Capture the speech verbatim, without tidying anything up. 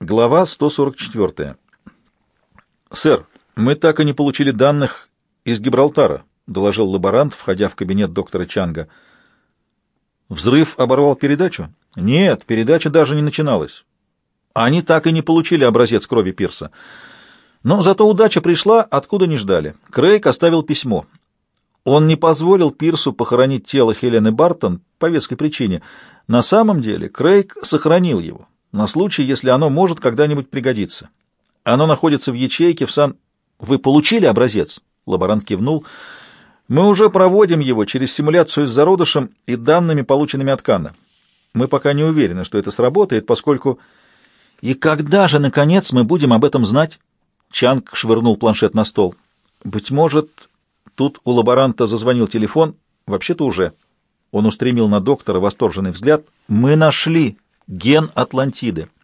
Глава сто сорок четыре. «Сэр, мы так и не получили данных из Гибралтара», — доложил лаборант, входя в кабинет доктора Чанга. «Взрыв оборвал передачу?» «Нет, передача даже не начиналась. Они так и не получили образец крови Пирса. Но зато удача пришла, откуда не ждали. Крейг оставил письмо. Он не позволил Пирсу похоронить тело Хелены Бартон по веской причине. На самом деле Крейг сохранил его на случай, если оно может когда-нибудь пригодиться. Оно находится в ячейке в Сан... Вы получили образец?» Лаборант кивнул. «Мы уже проводим его через симуляцию с зародышем и данными, полученными от Канна. Мы пока не уверены, что это сработает, поскольку... И когда же, наконец, мы будем об этом знать?» Чанг швырнул планшет на стол. «Быть может...» Тут у лаборанта зазвонил телефон. «Вообще-то уже». Он устремил на доктора восторженный взгляд. «Мы нашли ген Атлантиды».